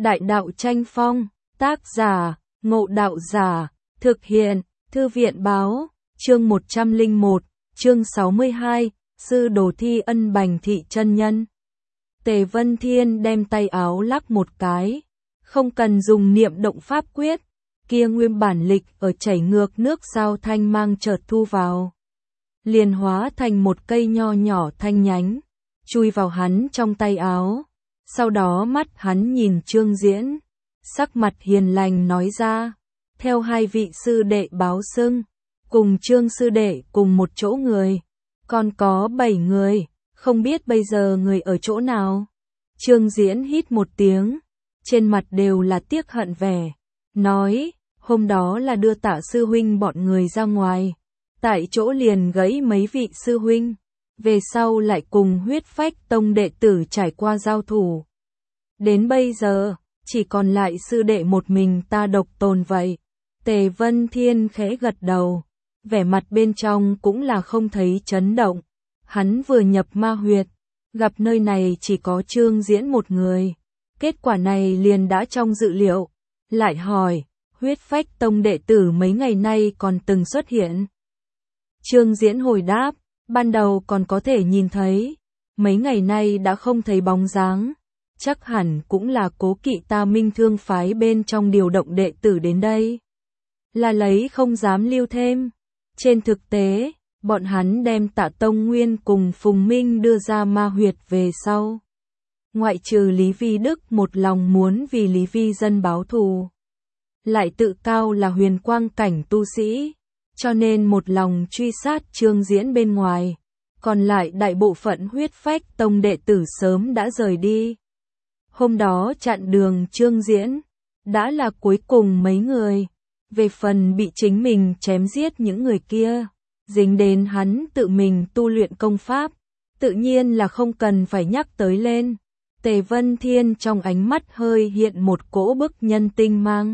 Đại đạo tranh phong, tác giả, Ngộ Đạo Giả, thực hiện, Thư viện báo, chương 101, chương 62, Sư Đồ Thi Ân Bành Thị chân nhân. Tề Vân Thiên đem tay áo lắc một cái, không cần dùng niệm động pháp quyết, kia nguyên bản lịch ở chảy ngược nước sao thanh mang chợt thu vào. Liền hóa thành một cây nho nhỏ thanh nhánh, chui vào hắn trong tay áo. Sau đó mắt hắn nhìn Trương Diễn, sắc mặt hiền lành nói ra, theo hai vị sư đệ báo xưng, cùng Trương sư đệ cùng một chỗ người, còn có 7 người, không biết bây giờ người ở chỗ nào. Trương Diễn hít một tiếng, trên mặt đều là tiếc hận vẻ, nói, hôm đó là đưa Tạ sư huynh bọn người ra ngoài, tại chỗ liền gãy mấy vị sư huynh, về sau lại cùng Huyết Phách Tông đệ tử trải qua giao thủ. Đến bây giờ, chỉ còn lại sư đệ một mình ta độc tồn vậy. Tề Vân Thiên khẽ gật đầu, vẻ mặt bên trong cũng là không thấy chấn động. Hắn vừa nhập ma huyệt, gặp nơi này chỉ có Trương Diễn một người. Kết quả này liền đã trong dự liệu. Lại hỏi, Huyết Phách Tông đệ tử mấy ngày nay còn từng xuất hiện. Trương Diễn hồi đáp, ban đầu còn có thể nhìn thấy, mấy ngày nay đã không thấy bóng dáng. Chắc hẳn cũng là cố kỵ ta Minh Thương phái bên trong điều động đệ tử đến đây. Là lấy không dám lưu thêm. Trên thực tế, bọn hắn đem Tạ Tông Nguyên cùng Phùng Minh đưa ra ma huyệt về sau. Ngoại trừ Lý Vi Đức một lòng muốn vì Lý Vi dân báo thù. Lại tự cao là huyền quang cảnh tu sĩ, cho nên một lòng truy sát Trương Diễn bên ngoài. Còn lại đại bộ phận Huyết Phách Tông đệ tử sớm đã rời đi. Hôm đó chặn đường Trương Diễn, đã là cuối cùng mấy người. Về phần bị chính mình chém giết những người kia, dính đến hắn tự mình tu luyện công pháp, tự nhiên là không cần phải nhắc tới lên. Tề Vân Thiên trong ánh mắt hơi hiện một cỗ bức nhân tinh mang.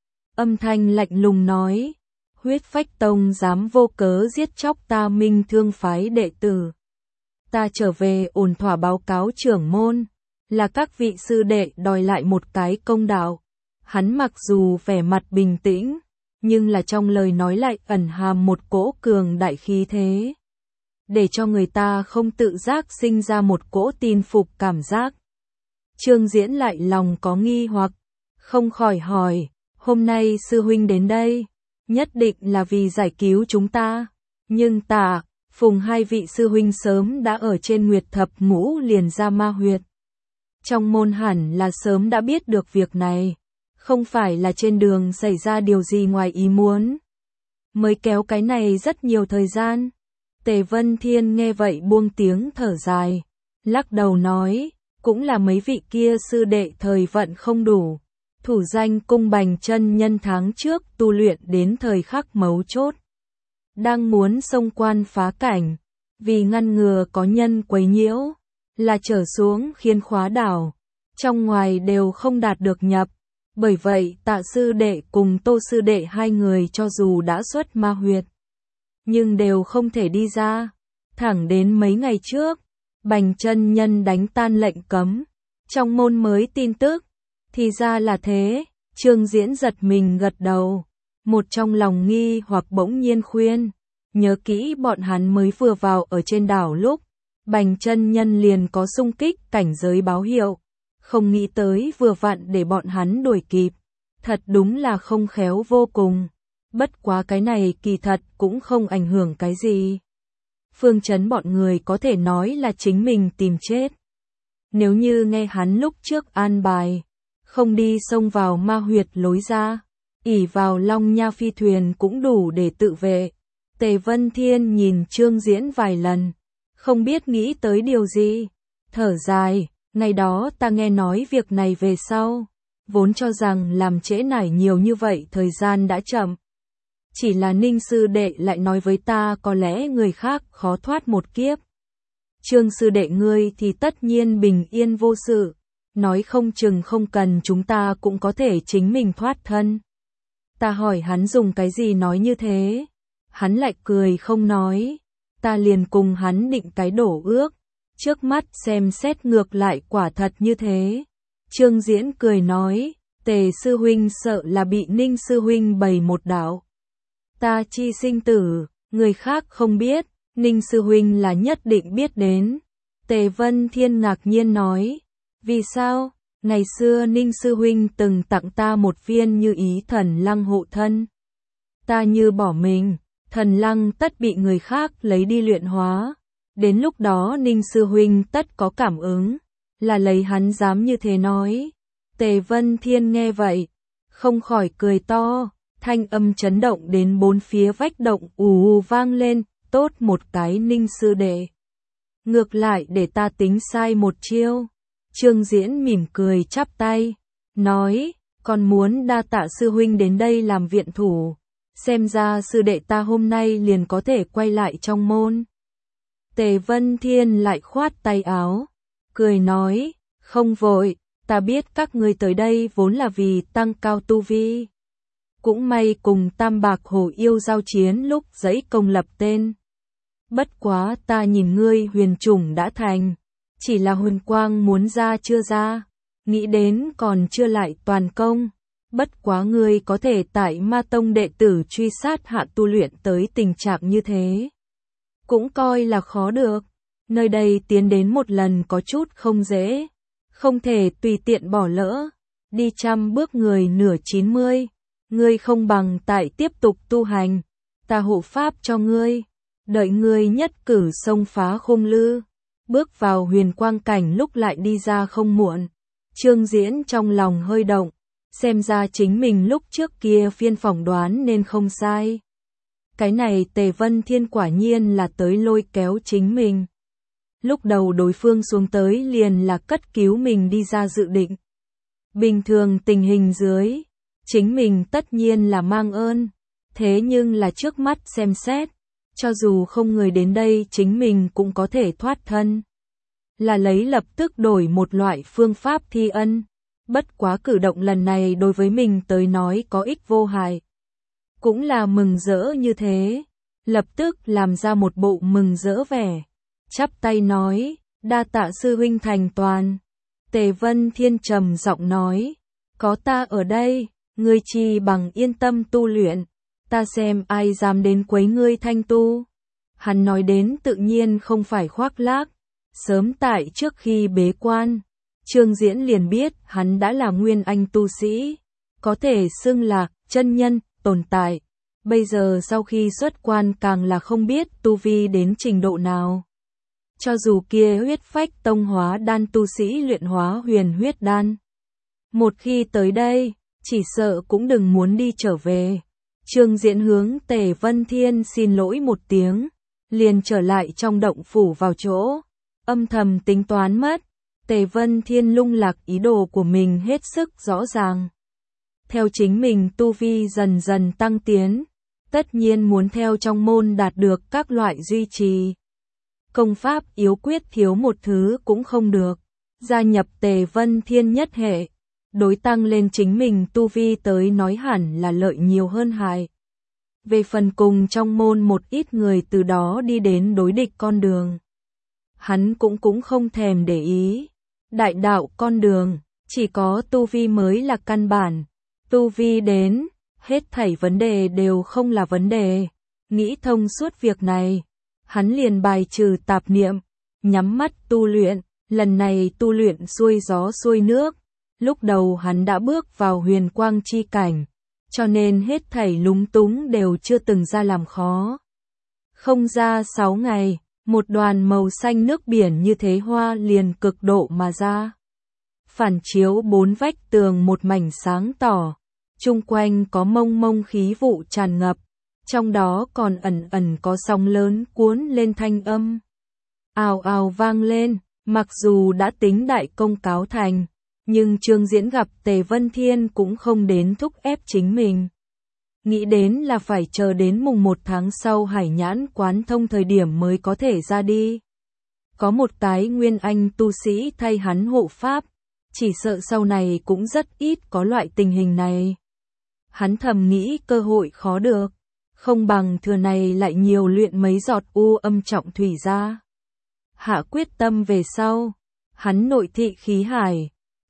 Âm thanh lạnh lùng nói, Huyết Phách Tông dám vô cớ giết chóc ta Minh Thương phái đệ tử. Ta trở về ổn thỏa báo cáo trưởng môn. Là các vị sư đệ đòi lại một cái công đạo. Hắn mặc dù vẻ mặt bình tĩnh, nhưng là trong lời nói lại ẩn hàm một cỗ cường đại khí thế. Để cho người ta không tự giác sinh ra một cỗ tin phục cảm giác. Trương Diễn lại lòng có nghi hoặc, không khỏi hỏi, hôm nay sư huynh đến đây, nhất định là vì giải cứu chúng ta. Nhưng Tạ, Phùng hai vị sư huynh sớm đã ở trên Nguyệt Thập Ngũ liền ra ma huyệt. Trong môn hẳn là sớm đã biết được việc này, không phải là trên đường xảy ra điều gì ngoài ý muốn. Mới kéo cái này rất nhiều thời gian. Tề Vân Thiên nghe vậy buông tiếng thở dài, lắc đầu nói, cũng là mấy vị kia sư đệ thời vận không đủ. Thủ danh cung Bành chân nhân tháng trước tu luyện đến thời khắc mấu chốt. Đang muốn xông quan phá cảnh, vì ngăn ngừa có nhân quấy nhiễu. Là trở xuống khiến khóa đảo, trong ngoài đều không đạt được nhập. Bởi vậy Tạ sư đệ cùng Tô sư đệ hai người cho dù đã xuất ma huyệt, nhưng đều không thể đi ra. Thẳng đến mấy ngày trước, Bành chân nhân đánh tan lệnh cấm, trong môn mới tin tức. Thì ra là thế, Trương Diễn giật mình gật đầu. Một trong lòng nghi hoặc bỗng nhiên khuyên, nhớ kỹ bọn hắn mới vừa vào ở trên đảo lúc. Bành chân nhân liền có xung kích cảnh giới báo hiệu, không nghĩ tới vừa vặn để bọn hắn đuổi kịp, thật đúng là không khéo vô cùng. Bất quá cái này kỳ thật cũng không ảnh hưởng cái gì. Phương chấn bọn người có thể nói là chính mình tìm chết. Nếu như nghe hắn lúc trước an bài, không đi xông vào ma huyệt lối ra, ỷ vào Long Nha phi thuyền cũng đủ để tự vệ. Tề Vân Thiên nhìn Trương Diễn vài lần. Không biết nghĩ tới điều gì, thở dài, ngày đó ta nghe nói việc này về sau, vốn cho rằng làm trễ nải nhiều như vậy thời gian đã chậm. Chỉ là Ninh sư đệ lại nói với ta có lẽ người khác khó thoát một kiếp. Trương sư đệ ngươi thì tất nhiên bình yên vô sự, nói không chừng không cần chúng ta cũng có thể chính mình thoát thân. Ta hỏi hắn dùng cái gì nói như thế, hắn lại cười không nói. Ta liền cùng hắn định cái đổ ước, trước mắt xem xét ngược lại quả thật như thế. Trương Diễn cười nói, Tề sư huynh sợ là bị Ninh sư huynh bày một đạo. Ta chi sinh tử, người khác không biết, Ninh sư huynh là nhất định biết đến. Tề Vân Thiên ngạc nhiên nói, vì sao? Ngày xưa Ninh sư huynh từng tặng ta một viên như ý thần lăng hộ thân. Ta như bỏ mình, thần lăng tất bị người khác lấy đi luyện hóa. Đến lúc đó Ninh sư huynh tất có cảm ứng, là lấy hắn dám như thế nói. Tề Vân Thiên nghe vậy, không khỏi cười to, thanh âm chấn động đến bốn phía vách động ù vang lên, tốt một cái Ninh sư đệ. Ngược lại để ta tính sai một chiêu. Trương Diễn mỉm cười chắp tay, nói, còn muốn đa tạ sư huynh đến đây làm viện thủ, xem ra sư đệ ta hôm nay liền có thể quay lại trong môn. Tề Vân Thiên lại khoát tay áo, cười nói, không vội, ta biết các ngươi tới đây vốn là vì tăng cao tu vi. Cũng may cùng Tam Bạc Hổ yêu giao chiến lúc dẫy công lập tên. Bất quá ta nhìn ngươi huyền chủng đã thành, chỉ là huyền quang muốn ra chưa ra, nghĩ đến còn chưa lại toàn công. Bất quá ngươi có thể tại Ma Tông đệ tử truy sát hạ tu luyện tới tình trạng như thế, cũng coi là khó được. Nơi đây tiến đến một lần có chút không dễ, không thể tùy tiện bỏ lỡ. Đi 100 bước người nửa 90, ngươi không bằng tại tiếp tục tu hành, ta hộ pháp cho ngươi, đợi ngươi nhất cử xông phá khung lư, bước vào huyền quang cảnh lúc lại đi ra không muộn. Trương Diễn trong lòng hơi động, xem ra chính mình lúc trước kia phiên phỏng đoán nên không sai. Cái này Tề Vân Thiên quả nhiên là tới lôi kéo chính mình. Lúc đầu đối phương xuống tới liền là cất cứu mình đi ra dự định. Bình thường tình hình dưới, chính mình tất nhiên là mang ơn, thế nhưng là trước mắt xem xét, cho dù không người đến đây chính mình cũng có thể thoát thân. Là lấy lập tức đổi một loại phương pháp thi ân, bất quá cử động lần này đối với mình tới nói có ích vô hại. Cũng là mừng rỡ như thế, lập tức làm ra một bộ mừng rỡ vẻ, chắp tay nói, đa tạ sư huynh thành toàn. Tề Vân Thiên trầm giọng nói, có ta ở đây, ngươi chi bằng yên tâm tu luyện, ta xem ai dám đến quấy ngươi thanh tu. Hắn nói đến tự nhiên không phải khoác lác, sớm tại trước khi bế quan, Trương Diễn liền biết hắn đã là nguyên anh tu sĩ, có thể xưng là chân nhân tồn tại. Bây giờ sau khi xuất quan càng là không biết tu vi đến trình độ nào. Cho dù kia huyết phách tông hóa đan tu sĩ luyện hóa huyền huyết đan, một khi tới đây, chỉ sợ cũng đừng muốn đi trở về. Trương Diễn hướng Tề Vân Thiên xin lỗi một tiếng, liền trở lại trong động phủ vào chỗ, âm thầm tính toán mất. Tề Vân Thiên lung lạc ý đồ của mình hết sức rõ ràng. Theo chính mình tu vi dần dần tăng tiến, tất nhiên muốn theo trong môn đạt được các loại duy trì. Công pháp yếu quyết thiếu một thứ cũng không được. Gia nhập Tề Vân Thiên nhất hệ, đối tăng lên chính mình tu vi tới nói hẳn là lợi nhiều hơn hại. Về phần cùng trong môn một ít người từ đó đi đến đối địch con đường, hắn cũng không thèm để ý. Đại đạo con đường, chỉ có tu vi mới là căn bản. Tu vi đến, hết thảy vấn đề đều không là vấn đề. Nghĩ thông suốt việc này, hắn liền bài trừ tạp niệm, nhắm mắt tu luyện. Lần này tu luyện xuôi gió xuôi nước. Lúc đầu hắn đã bước vào huyền quang chi cảnh, cho nên hết thảy lúng túng đều chưa từng ra làm khó. Không ra 6 ngày, một đoàn màu xanh nước biển như thế hoa liền cực độ mà ra. Phản chiếu bốn vách tường một mảnh sáng tỏ, chung quanh có mông mông khí vụ tràn ngập, trong đó còn ẩn ẩn có sóng lớn cuốn lên thanh âm. Ào ào vang lên, mặc dù đã tính đại công cáo thành, nhưng Trương Diễn gặp Tề Vân Thiên cũng không đến thúc ép chính mình. Nghĩ đến là phải chờ đến mùng 1 tháng sau Hải Nhãn quán thông thời điểm mới có thể ra đi. Có một cái nguyên anh tu sĩ thay hắn hộ pháp, chỉ sợ sau này cũng rất ít có loại tình hình này. Hắn thầm nghĩ cơ hội khó được, không bằng thừa này lại nhiều luyện mấy giọt u âm trọng thủy ra. Hạ quyết tâm về sau, hắn nội thị khí hải,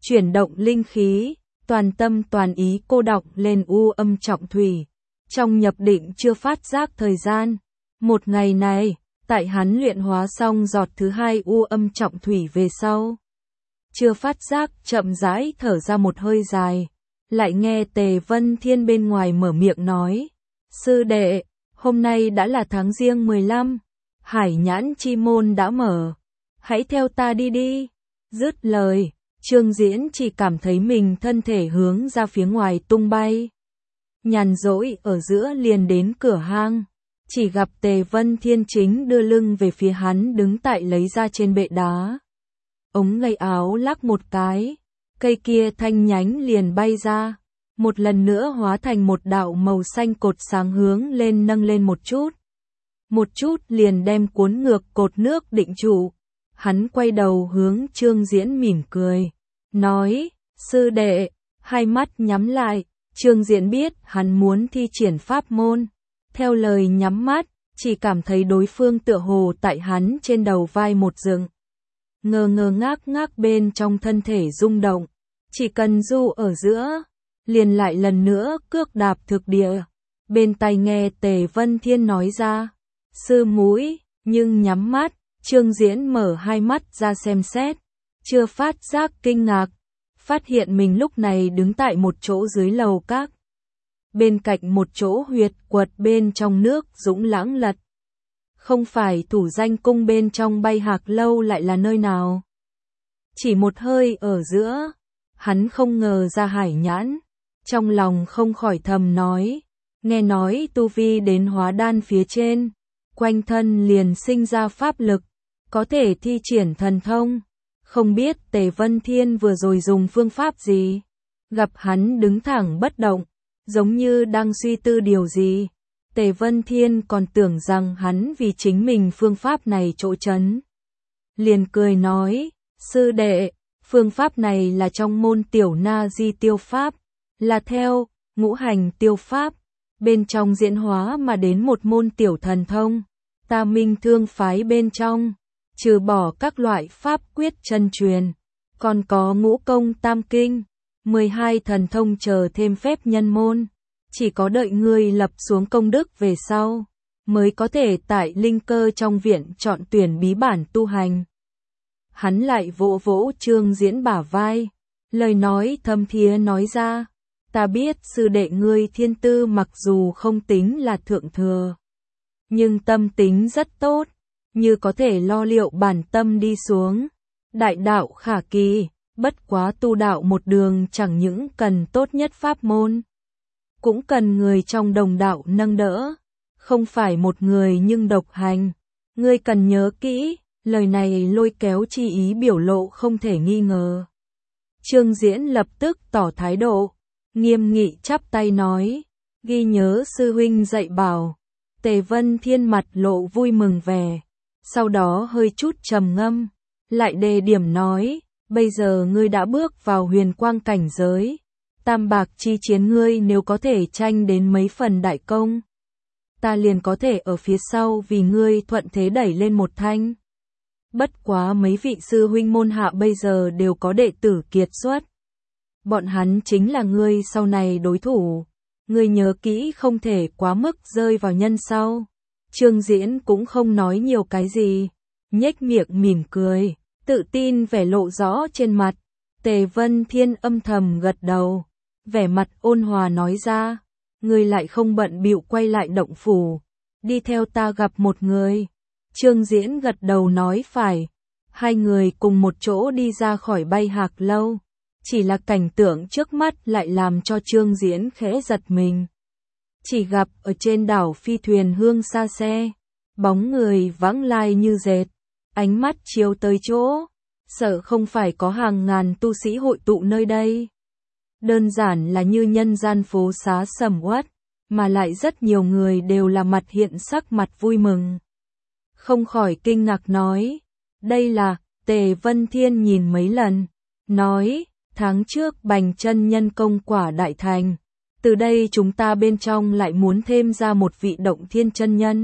chuyển động linh khí, toàn tâm toàn ý cô đọng lên u âm trọng thủy. Trong nhập định chưa phát giác thời gian. Một ngày này, tại hắn luyện hóa xong giọt thứ 2 u âm trọng thủy về sau. Chưa phát giác, chậm rãi thở ra một hơi dài. Lại nghe Tề Vân Thiên bên ngoài mở miệng nói. Sư đệ, hôm nay đã là tháng Giêng 15. Hải nhãn chi môn đã mở. Hãy theo ta đi đi. Dứt lời, Trương Diễn chỉ cảm thấy mình thân thể hướng ra phía ngoài tung bay. Nhàn rỗi ở giữa liền đến cửa hang. Chỉ gặp Tề Vân Thiên chính đưa lưng về phía hắn đứng tại lấy ra trên bệ đá. Ống tay áo lắc một cái. Cây kia thanh nhánh liền bay ra. Một lần nữa hóa thành một đạo màu xanh cột sáng hướng lên nâng lên một chút. Một chút liền đem cuốn ngược cột nước định trụ. Hắn quay đầu hướng Trương Diễn mỉm cười. Nói, sư đệ, hai mắt nhắm lại. Trương Diễn biết hắn muốn thi triển pháp môn. Theo lời nhắm mắt, chỉ cảm thấy đối phương tựa hồ tại hắn trên đầu vai một dựng. Ngơ ngơ ngác ngác bên trong thân thể rung động. Chỉ cần du ở giữa, liền lại lần nữa cước đạp thực địa. Bên tai nghe Tề Vân Thiên nói ra. Sư mũi, nhưng nhắm mắt, Trương Diễn mở hai mắt ra xem xét. Chưa phát giác kinh ngạc. Phát hiện mình lúc này đứng tại một chỗ dưới lầu các. Bên cạnh một chỗ huyệt quật bên trong nước dũng lãng lật. Không phải thủ danh cung bên trong Bay Hạc lâu lại là nơi nào. Chỉ một hơi ở giữa, hắn không ngờ ra hải nhãn. Trong lòng không khỏi thầm nói, nghe nói tu vi đến hóa đan phía trên, quanh thân liền sinh ra pháp lực, có thể thi triển thần thông. Không biết Tề Vân Thiên vừa rồi dùng phương pháp gì. Gặp hắn đứng thẳng bất động, giống như đang suy tư điều gì. Tề Vân Thiên còn tưởng rằng hắn vì chính mình phương pháp này chỗ chấn. Liền cười nói, sư đệ, phương pháp này là trong môn tiểu na di tiêu pháp, là theo ngũ hành tiêu pháp, bên trong diễn hóa mà đến một môn tiểu thần thông. Ta Minh Thương phái bên trong, trừ bỏ các loại pháp quyết chân truyền, còn có ngũ công tam kinh, 12 thần thông chờ thêm phép nhân môn. Chỉ có đợi ngươi lập xuống công đức về sau, mới có thể tại linh cơ trong viện chọn tuyển bí bản tu hành. Hắn lại vỗ vỗ Trương Diễn bả vai, lời nói thâm thiế nói ra, ta biết sư đệ ngươi thiên tư mặc dù không tính là thượng thừa, nhưng tâm tính rất tốt, như có thể lo liệu bản tâm đi xuống. Đại đạo khả kỳ, bất quá tu đạo một đường chẳng những cần tốt nhất pháp môn, cũng cần người trong đồng đạo nâng đỡ, không phải một người nhưng độc hành. Ngươi cần nhớ kỹ, lời này lôi kéo chi ý biểu lộ không thể nghi ngờ. Trương Diễn lập tức tỏ thái độ, nghiêm nghị chắp tay nói, ghi nhớ sư huynh dạy bảo. Tề Vân Thiên mặt lộ vui mừng vẻ, sau đó hơi chút trầm ngâm, lại đề điểm nói, bây giờ ngươi đã bước vào huyền quang cảnh giới. Tam bạc chi chiến ngươi nếu có thể tranh đến mấy phần đại công, ta liền có thể ở phía sau vì ngươi thuận thế đẩy lên một thanh. Bất quá mấy vị sư huynh môn hạ bây giờ đều có đệ tử kiệt xuất. Bọn hắn chính là ngươi sau này đối thủ. Ngươi nhớ kỹ không thể quá mức rơi vào nhân sau. Trương Diễn cũng không nói nhiều cái gì, nhếch miệng mỉm cười, tự tin vẻ lộ rõ trên mặt. Tề Vân Thiên âm thầm gật đầu, vẻ mặt ôn hòa nói ra, ngươi lại không bận bịu quay lại động phủ, đi theo ta gặp một người. Trương Diễn gật đầu nói phải, hai người cùng một chỗ đi ra khỏi Bay Hạc lâu, chỉ là cảnh tượng trước mắt lại làm cho Trương Diễn khẽ giật mình. Chỉ gặp ở trên đảo phi thuyền hương xa xe, bóng người vãng lai như dệt, ánh mắt chiếu tới chỗ, sợ không phải có hàng ngàn tu sĩ hội tụ nơi đây. Đơn giản là như nhân gian phố xá sầm uất, mà lại rất nhiều người đều là mặt hiện sắc mặt vui mừng. Không khỏi kinh ngạc nói, đây là. Tề Vân Thiên nhìn mấy lần, nói, tháng trước Bành chân nhân công quả đại thành, từ đây chúng ta bên trong lại muốn thêm ra một vị Động Thiên chân nhân.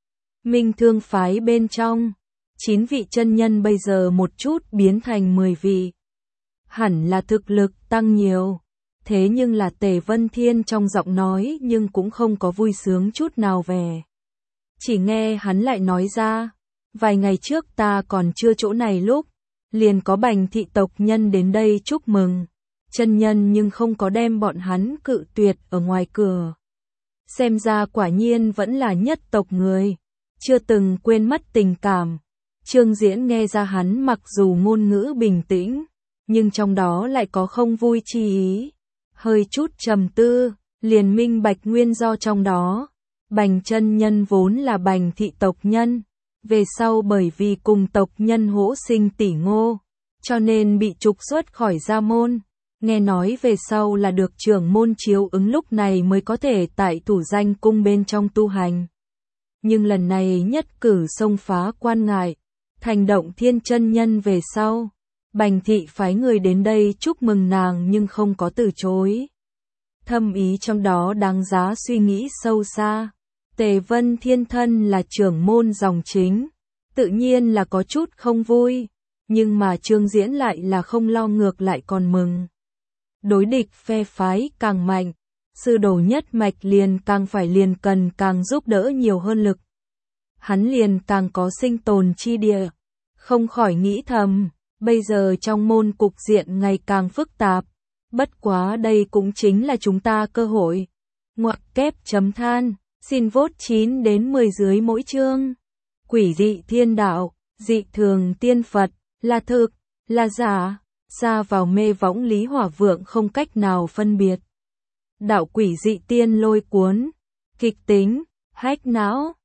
Minh Thương phái bên trong, 9 vị chân nhân bây giờ một chút biến thành 10 vị. hẳn là thực lực tăng nhiều. Thế nhưng là Tề Vân Thiên trong giọng nói nhưng cũng không có vui sướng chút nào về. Chỉ nghe hắn lại nói ra, vài ngày trước ta còn chưa chỗ này lúc, liền có Bành thị tộc nhân đến đây chúc mừng. Chân nhân nhưng không có đem bọn hắn cự tuyệt ở ngoài cửa. Xem ra quả nhiên vẫn là nhất tộc người, chưa từng quên mất tình cảm. Trương Diễn nghe ra hắn mặc dù ngôn ngữ bình tĩnh, nhưng trong đó lại có không vui chi ý. Hơi chút trầm tư, liền minh bạch nguyên do trong đó. Bành chân nhân vốn là Bành thị tộc nhân, về sau bởi vì cùng tộc nhân hỗ sinh tỷ ngô, cho nên bị trục xuất khỏi gia môn. Nghe nói về sau là được trưởng môn chiếu ứng lúc này mới có thể tại thủ danh cung bên trong tu hành. Nhưng lần này nhất cử xông phá quan ngại, thành động thiên chân nhân về sau. Bành thị phái người đến đây chúc mừng nàng nhưng không có từ chối. Thâm ý trong đó đáng giá suy nghĩ sâu xa. Tề Vân Thiên thân là trưởng môn dòng chính, tự nhiên là có chút không vui, nhưng mà Trương Diễn lại là không lo, ngược lại còn mừng. Đối địch phe phái càng mạnh, sư đồ nhất mạch liền càng phải liền cần càng giúp đỡ nhiều hơn lực. Hắn liền càng có sinh tồn chi địa, không khỏi nghĩ thầm, bây giờ trong môn cục diện ngày càng phức tạp, bất quá đây cũng chính là chúng ta cơ hội. Ngoặc kép chấm than, xin vote 9 đến 10 dưới mỗi chương. Quỷ dị thiên đạo, dị thường tiên Phật, là thực, là giả, xa vào mê võng Lý Hỏa Vượng không cách nào phân biệt. Đạo quỷ dị tiên lôi cuốn, kịch tính, hack não.